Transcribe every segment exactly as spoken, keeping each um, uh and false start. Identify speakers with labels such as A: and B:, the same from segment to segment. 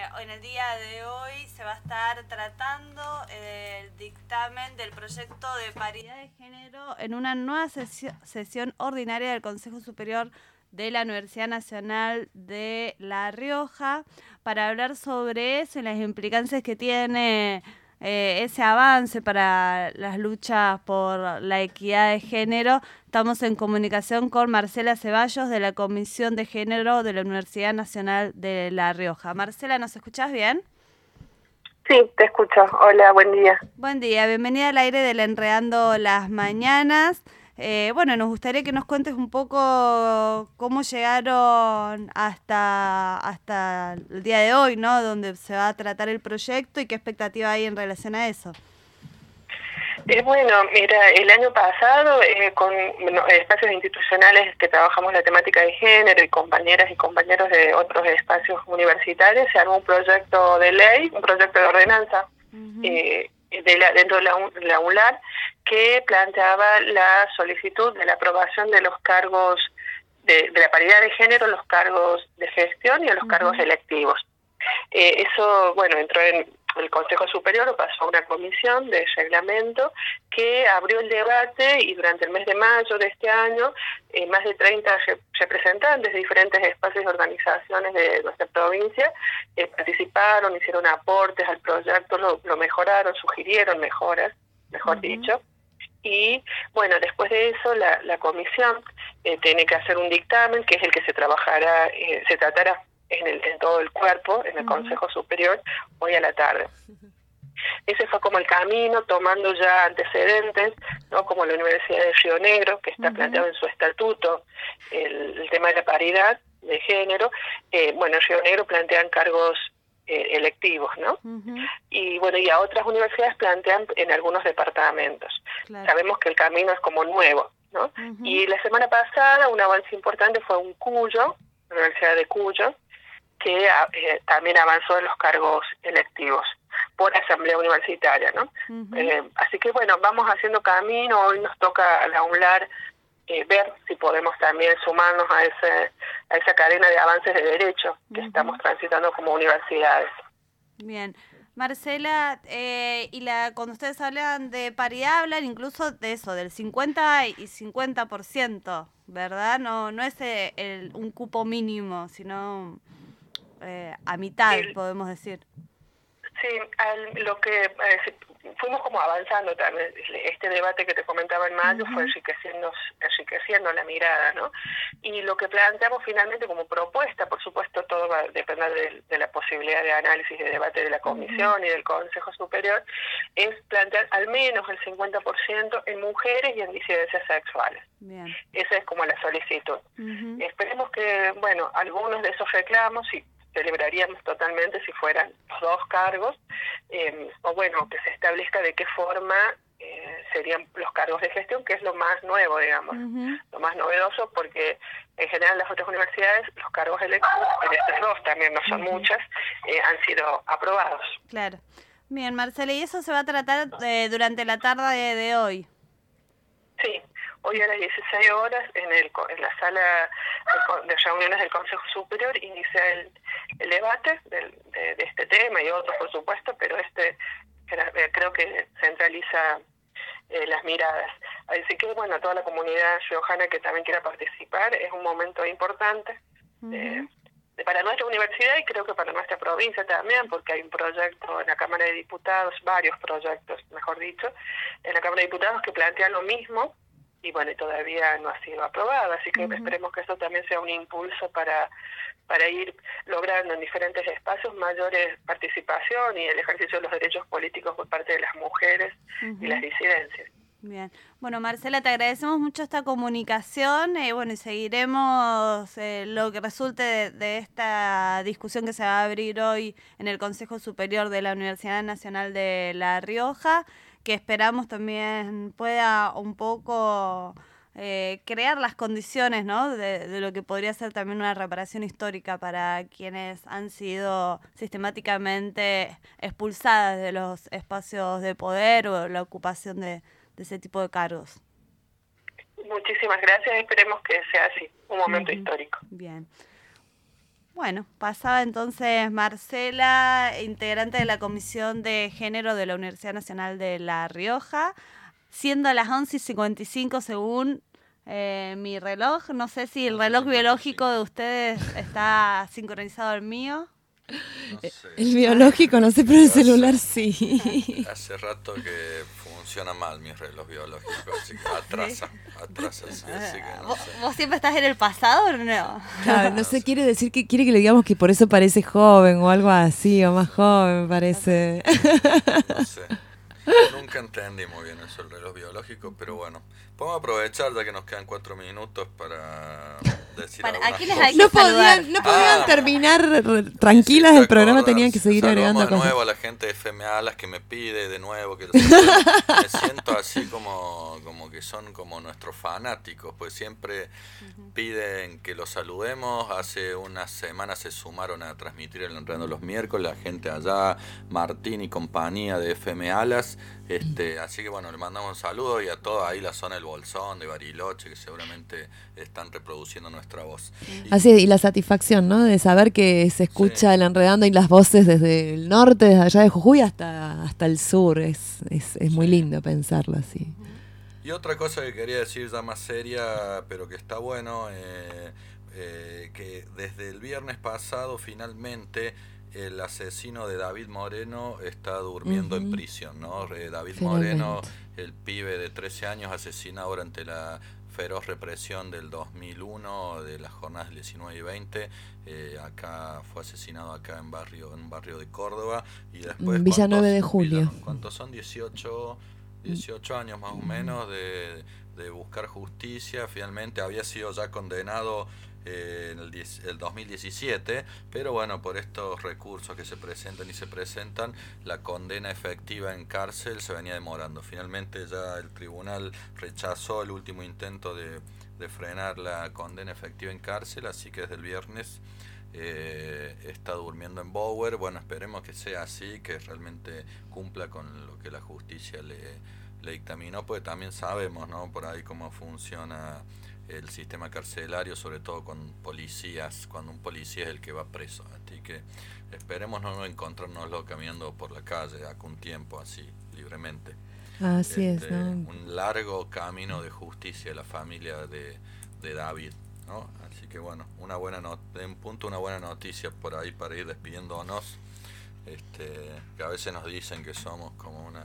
A: en el día de hoy se va a estar tratando el dictamen del proyecto de paridad de género en una nueva sesión, sesión ordinaria del Consejo Superior de la Universidad Nacional de La Rioja, para hablar sobre eso y las implicancias que tiene eh, ese avance para las luchas por la equidad de género. Estamos en comunicación con Marcela Ceballos de la Comisión de Género de la Universidad Nacional de La Rioja. Marcela, ¿nos escuchás bien?
B: Sí, te escucho. Hola, buen día.
A: Buen día, bienvenida al aire del Enredando las Mañanas. Eh, bueno, nos gustaría que nos cuentes un poco cómo llegaron hasta, hasta el día de hoy, ¿no? Donde se va a tratar el proyecto y qué expectativa hay en relación a eso.
B: Eh, bueno, mira, el año pasado eh, con bueno, espacios institucionales que trabajamos la temática de género y compañeras y compañeros de otros espacios universitarios, se armó un proyecto de ley, un proyecto de ordenanza uh-huh. eh, de la, dentro de la, la UNLAR, que planteaba la solicitud de la aprobación de los cargos, de, de la paridad de género, los cargos de gestión y a los uh-huh. cargos electivos. Eh, eso, bueno, entró en el Consejo Superior, lo pasó a una comisión de reglamento que abrió el debate, y durante el mes de mayo de este año eh, más de treinta representantes de diferentes espacios y organizaciones de nuestra provincia eh, participaron, hicieron aportes al proyecto, lo, lo mejoraron, sugirieron mejoras, mejor uh-huh. dicho. Y bueno, después de eso la, la comisión eh, tiene que hacer un dictamen, que es el que se trabajará, eh, se tratará en, el, en todo el cuerpo, en el uh-huh. Consejo Superior, hoy a la tarde. Uh-huh. Ese fue como el camino, tomando ya antecedentes, ¿no? Como la Universidad de Río Negro, que está uh-huh. planteado en su estatuto el, el tema de la paridad de género. Eh, bueno, en Río Negro plantean cargos eh, electivos, ¿no? Uh-huh. Y bueno, y a otras universidades plantean en algunos departamentos. Claro. Sabemos que el camino es como nuevo, ¿no? Uh-huh. Y la semana pasada un avance importante fue un Cuyo, la Universidad de Cuyo, que eh, también avanzó en los cargos electivos por asamblea universitaria, ¿no? Uh-huh. Eh, así que bueno, vamos haciendo camino. Hoy nos toca a la UNLAR eh, ver si podemos también sumarnos a ese a esa cadena de avances de derecho que uh-huh. estamos transitando como universidades.
A: Bien. Marcela, eh, y la cuando ustedes hablan de paridad, hablan incluso de eso, del cincuenta y cincuenta por ciento, ¿verdad? No no es el, el, un cupo mínimo, sino eh, a mitad, sí. Podemos decir.
B: Sí, al, lo que eh, fuimos como avanzando también. Este debate que te comentaba en mayo uh-huh. fue enriqueciendo, enriqueciendo la mirada, ¿no? Y lo que planteamos finalmente como propuesta, por supuesto todo va a depender de, de la posibilidad de análisis y de debate de la comisión uh-huh. y del Consejo Superior, es plantear al menos el cincuenta por ciento en mujeres y en disidencias sexuales. Bien. Esa es como la solicitud. Uh-huh. Esperemos que, bueno, algunos de esos reclamos, sí, celebraríamos totalmente si fueran los dos cargos, eh, o bueno, que se establezca de qué forma eh, serían los cargos de gestión, que es lo más nuevo, digamos, uh-huh. lo más novedoso, porque en general las otras universidades, los cargos electivos, en estas dos también no son uh-huh. muchas, eh, han sido aprobados.
A: Claro. Bien, Marcela, ¿y eso se va a tratar eh, durante la tarde de, de hoy?
B: Sí. Hoy a las dieciséis horas, en, el, en la sala de reuniones del Consejo Superior, inicia el, el debate del, de, de este tema y otros, por supuesto, pero este creo que centraliza eh, las miradas. Así que, bueno, toda la comunidad riojana que también quiera participar, es un momento importante uh-huh. eh, de, para nuestra universidad y creo que para nuestra provincia también, porque hay un proyecto en la Cámara de Diputados, varios proyectos, mejor dicho, en la Cámara de Diputados que plantean lo mismo, y bueno, todavía no ha sido aprobado, así que uh-huh. esperemos que eso también sea un impulso para para ir logrando en diferentes espacios mayores participación y el ejercicio de los derechos políticos por parte de las mujeres uh-huh. y las disidencias.
A: Bien. Bueno, Marcela, te agradecemos mucho esta comunicación, eh, bueno, y seguiremos eh, lo que resulte de, de esta discusión que se va a abrir hoy en el Consejo Superior de la Universidad Nacional de La Rioja, que esperamos también pueda un poco eh, crear las condiciones, ¿no? de, de lo que podría ser también una reparación histórica para quienes han sido sistemáticamente expulsadas de los espacios de poder o la ocupación de, de ese tipo de cargos.
B: Muchísimas gracias, esperemos que sea así, un momento uh-huh. histórico.
A: Bien. Bueno, pasaba entonces Marcela, integrante de la Comisión de Género de la Universidad Nacional de La Rioja, siendo las once y cincuenta y cinco según eh, mi reloj. No sé si el reloj biológico de ustedes está sincronizado al mío.
C: No sé.
D: El biológico no sé, pero el celular sí.
C: Hace rato que funciona mal mi reloj biológico, así que atrasa, atrasa, sí, así que no
A: ¿Vos,
C: sé.
A: ¿Vos siempre estás en el pasado o no?
D: Claro, no sé, quiere decir que quiere que le digamos que por eso parece joven o algo así, o más joven, parece.
C: No sé. Nunca entendí muy bien eso el reloj biológico, pero bueno. Podemos aprovechar ya que nos quedan cuatro minutos para decir
A: Para-
C: algunas
A: ¿a quiénes
C: cosas.
A: hay que
D: No
A: saludar?
D: podían, no podían
C: Ah,
D: terminar r- tranquilas
C: Sí,
D: el
C: ¿te
D: programa,
C: acordás?
D: tenían que seguir agregando
C: Saludamos de
D: cosas.
C: nuevo a la gente de F M Alas que me pide de nuevo que los salude. Me siento así como, como que son como nuestros fanáticos, pues siempre piden que los saludemos. Hace unas semanas se sumaron a transmitir el Enredando los miércoles, la gente allá, Martín y compañía de F M Alas. Este, así que bueno, le mandamos un saludo y a toda ahí la zona del Bolsón, de Bariloche, que seguramente están reproduciendo nuestra voz. Y-
D: Así es, y la satisfacción, ¿no? De saber que se escucha
C: Sí.
D: el Enredando y las voces desde el norte, desde allá de Jujuy hasta, hasta el sur. Es, es, es muy
C: Sí.
D: lindo pensarlo así.
C: Y otra cosa que quería decir ya más seria, pero que está bueno, eh, eh, que desde el viernes pasado finalmente el asesino de David Moreno está durmiendo
D: Ujú.
C: en prisión, ¿no? Eh, David
D: Finalmente.
C: Moreno, el pibe de trece años asesinado durante la feroz represión del dos mil uno, de las jornadas del diecinueve y veinte, eh, acá fue asesinado acá en barrio en un barrio de Córdoba y después
D: Villa
C: ¿cuántos-
D: nueve de julio.
C: Villa- ¿cuántos son? dieciocho dieciocho años más o menos de, de buscar justicia. Finalmente había sido ya condenado eh, en el, diez, el dos mil diecisiete, pero bueno, por estos recursos que se presentan y se presentan, la condena efectiva en cárcel se venía demorando. Finalmente ya el tribunal rechazó el último intento de, de frenar la condena efectiva en cárcel, así que desde el viernes eh, está durmiendo en Bower. Bueno, esperemos que sea así, que realmente cumpla con lo que la justicia le, le dictaminó, porque también sabemos, ¿no?, por ahí cómo funciona el sistema carcelario, sobre todo con policías, cuando un policía es el que va preso. Así que esperemos no encontrárnoslo caminando por la calle acá un tiempo así, libremente.
D: Así
C: Este,
D: es, ¿no?
C: Un largo camino de justicia de la familia de, de David, ¿no? Así que bueno, una buena not- de un punto una buena noticia por ahí para ir despidiéndonos. Este, que a veces nos dicen que somos como una,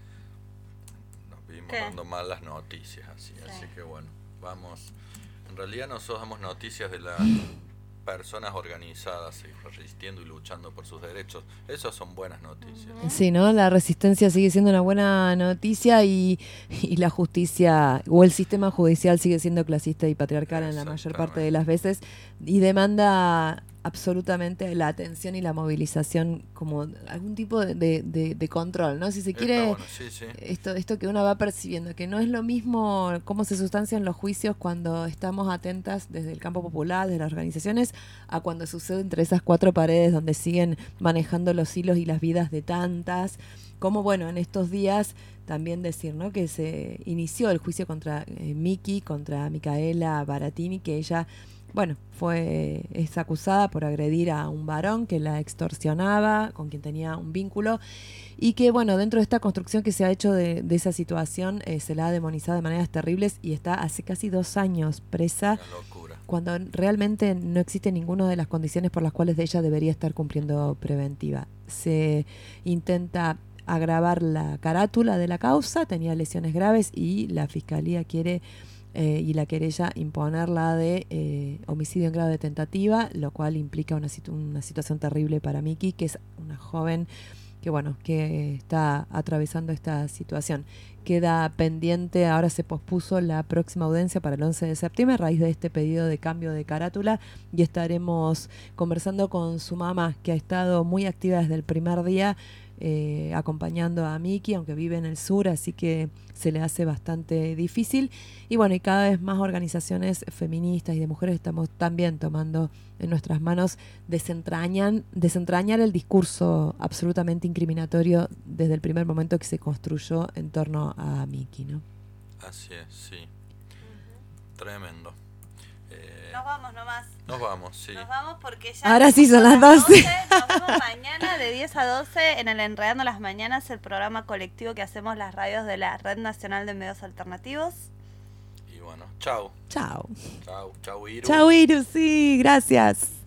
C: nos vivimos
A: ¿Qué?
C: dando malas noticias, así,
A: Sí.
C: así que bueno, vamos. En realidad nosotros damos noticias de las personas organizadas y resistiendo y luchando por sus derechos. Esas son buenas noticias.
D: Sí, ¿no? La resistencia sigue siendo una buena noticia y, y la justicia o el sistema judicial sigue siendo clasista y patriarcal en la mayor parte de las veces y demanda absolutamente la atención y la movilización como algún tipo de, de, de- de control, ¿no? Si se
C: Está
D: quiere,
C: bueno, sí, sí.
D: esto, esto que uno va percibiendo, que no es lo mismo cómo se sustancian los juicios cuando estamos atentas desde el campo popular, desde las organizaciones, a cuando sucede entre esas cuatro paredes donde siguen manejando los hilos y las vidas de tantas. Como bueno, en estos días también decir, ¿no?, que se inició el juicio contra eh, Miki, contra Micaela Baratini, que ella, bueno, fue es acusada por agredir a un varón que la extorsionaba, con quien tenía un vínculo, y que, bueno, dentro de esta construcción que se ha hecho de, de esa situación, eh, se la ha demonizado de maneras terribles y está hace casi dos años presa,
C: Una locura.
D: cuando realmente no existe ninguna de las condiciones por las cuales ella debería estar cumpliendo preventiva. Se intenta agravar la carátula de la causa, tenía lesiones graves y la fiscalía quiere eh, y la querella imponerla de eh, homicidio en grado de tentativa, lo cual implica una, situ- una situación terrible para Miki, que es una joven que bueno, que está atravesando esta situación. Queda pendiente, ahora se pospuso la próxima audiencia para el once de septiembre a raíz de este pedido de cambio de carátula y estaremos conversando con su mamá, que ha estado muy activa desde el primer día eh, acompañando a Miki, aunque vive en el sur, así que se le hace bastante difícil. Y bueno, y cada vez más organizaciones feministas y de mujeres estamos también tomando en nuestras manos desentrañan, desentrañar el discurso absolutamente incriminatorio desde el primer momento que se construyó en torno a Miki, ¿no?
C: Así es, sí. Tremendo. Eh,
A: Nos vamos nomás.
C: Nos vamos, sí.
A: Nos vamos porque ya...
D: Ahora sí son las doce.
A: Nos vemos mañana de diez a doce en el Enredando las Mañanas, el programa colectivo que hacemos las radios de la Red Nacional de Medios Alternativos.
C: Y bueno, chau.
D: Chao.
C: Chau, chau, Iru.
D: Chao, Iru, sí, gracias.